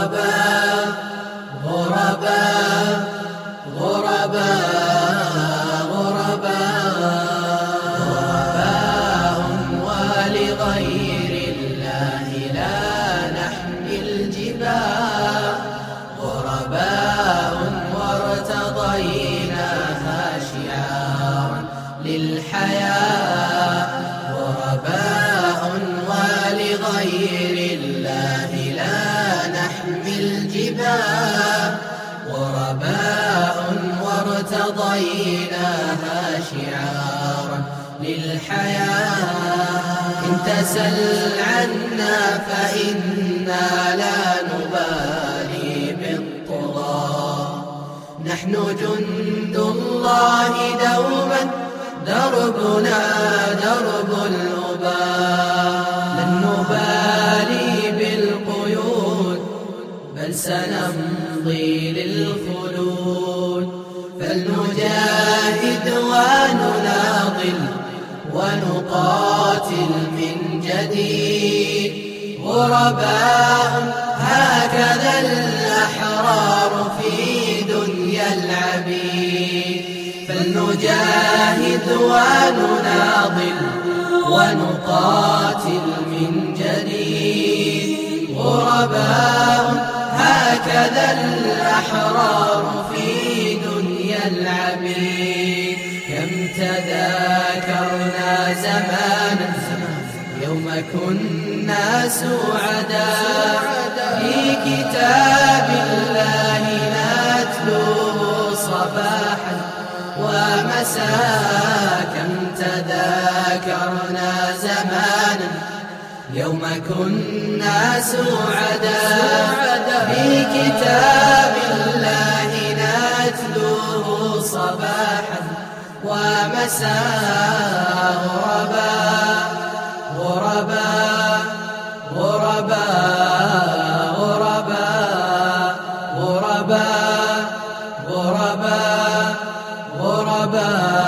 غرباء غرباء غرباء غرباء ولغير الله لا نحمي الجبال غرباء وارتضيناها شعارا للحياة غرباء ولغير الله لا نحمي الجبال غرباء وارتضيناها شعارا للحياة إن تسل عنا فإنا لا نبالي بالطغاة نحن جند الله دوما دربنا درب الأباء لن نبالي بالقيود بل سنمضي للخلود فلنجاهد ونناضل ونقاتل من جديد غرباء هكذا الأحرار في دنيا العبيد فلنجاهد ونناضل ونقاتل من جديد غرباء هكذا الأحرار في دنيا العبيد كم تذاكرنا زمانا يوم كنا سعداء في كتاب الله نتلوه صباحا ومساء كم تذاكرنا زمانا يوم كنا سعداء في كتاب الله نتلوه صباحا ومساء غرباء غرباء غرباء غرباء غرباء غرباء غرباء